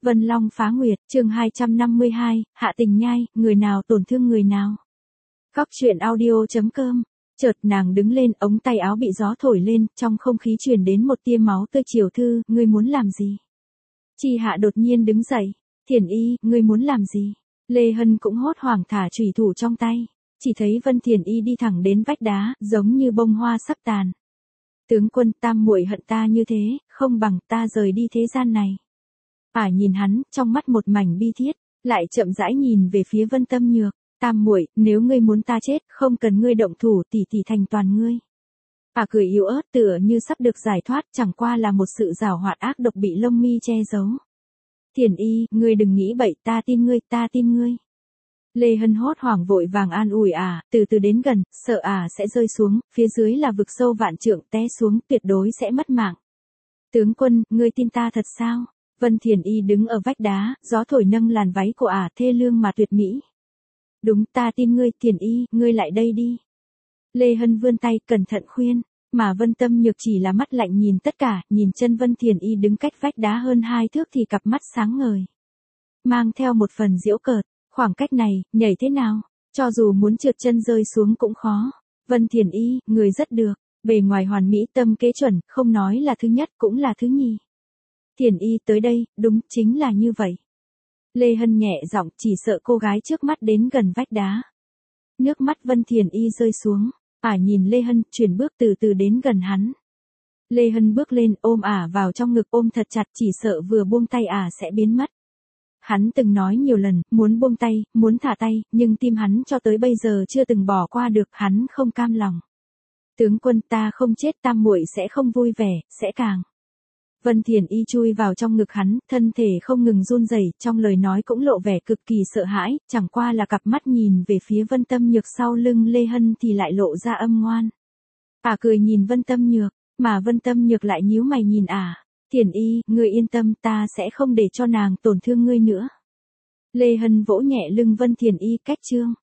Vân Long phá nguyệt, chương 252, hạ tình nhai, người nào tổn thương người nào. Góc truyện audio.com. Chợt nàng đứng lên, ống tay áo bị gió thổi lên, trong không khí truyền đến một tia máu tươi. Chiều thư, ngươi muốn làm gì? Chi hạ đột nhiên đứng dậy. Thiền y, ngươi muốn làm gì? Lê Hân cũng hốt hoảng thả chủy thủ trong tay. Chỉ thấy Vân Thiền y đi thẳng đến vách đá, giống như bông hoa sắp tàn. Tướng quân, tam muội hận ta như thế, không bằng ta rời đi thế gian này. Nhìn hắn, trong mắt một mảnh bi thiết, lại chậm rãi nhìn về phía Vân Tâm Nhược. Tam muội, nếu ngươi muốn ta chết, không cần ngươi động thủ, tỷ tỷ thành toàn ngươi. Cười yếu ớt tựa như sắp được giải thoát, chẳng qua là một sự giảo hoạt ác độc bị lông mi che giấu. Thiền y, ngươi đừng nghĩ bậy, ta tin ngươi, ta tin ngươi. Lê Hân hốt hoảng vội vàng an ủi từ từ đến gần, sợ sẽ rơi xuống, phía dưới là vực sâu vạn trượng, té xuống tuyệt đối sẽ mất mạng. Tướng quân, ngươi tin ta thật sao? Vân Thiền y đứng ở vách đá, gió thổi nâng làn váy của thê lương mà tuyệt mỹ. Đúng, ta tin ngươi, Thiền y, ngươi lại đây đi. Lê Hân vươn tay, cẩn thận khuyên, mà Vân Tâm Nhược chỉ là mắt lạnh nhìn tất cả, nhìn chân Vân Thiền y đứng cách vách đá hơn 2 thước thì cặp mắt sáng ngời. Mang theo một phần giễu cợt, khoảng cách này, nhảy thế nào, cho dù muốn trượt chân rơi xuống cũng khó. Vân Thiền y, người rất được, bề ngoài hoàn mỹ tâm kế chuẩn, không nói là thứ nhất cũng là thứ nhì. Thiền y tới đây, đúng, chính là như vậy. Lê Hân nhẹ giọng, chỉ sợ cô gái trước mắt đến gần vách đá. Nước mắt Vân Thiền y rơi xuống, nhìn Lê Hân, chuyển bước từ từ đến gần hắn. Lê Hân bước lên, ôm vào trong ngực, ôm thật chặt, chỉ sợ vừa buông tay sẽ biến mất. Hắn từng nói nhiều lần, muốn buông tay, muốn thả tay, nhưng tim hắn cho tới bây giờ chưa từng bỏ qua được, hắn không cam lòng. Tướng quân, ta không chết, tam muội sẽ không vui vẻ, sẽ càng. Vân Thiền y chui vào trong ngực hắn, thân thể không ngừng run rẩy, trong lời nói cũng lộ vẻ cực kỳ sợ hãi, chẳng qua là cặp mắt nhìn về phía Vân Tâm Nhược sau lưng Lê Hân thì lại lộ ra âm ngoan. Cười nhìn Vân Tâm Nhược, mà Vân Tâm Nhược lại nhíu mày nhìn Thiền y, ngươi yên tâm, ta sẽ không để cho nàng tổn thương ngươi nữa. Lê Hân vỗ nhẹ lưng Vân Thiền y, cách chương.